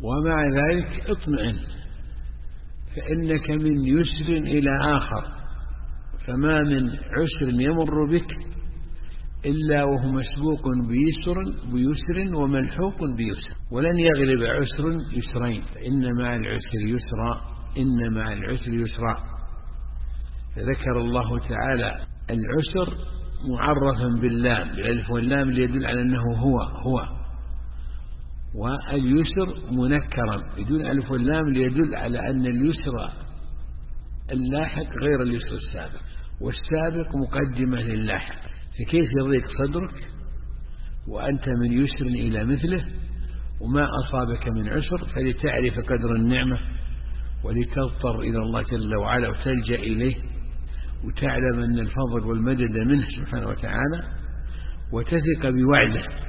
ومع ذلك اطمئن، فإنك من يسر إلى آخر، فما من عسر يمر بك إلا وهو مسبوق بيسر وملحوق بيسر، ولن يغلب عسر يسرين، فإن مع العسر يسرا، إن مع العسر يسرا. فذكر الله تعالى العسر معرفا باللام، بالألف واللام ليدل على أنه هو، واليسر منكرا بدون ألف واللام ليدل على أن اليسر اللاحق غير اليسر السابق، والسابق مقدمة للاحق، فكيف يضيق صدرك وأنت من يسر إلى مثله وما أصابك من عسر؟ فلتعرف قدر النعمة ولتضطر إلى الله جل وعلا وتلجأ إليه وتعلم أن الفضل والمدد منه سبحانه وتعالى، وتثق بوعده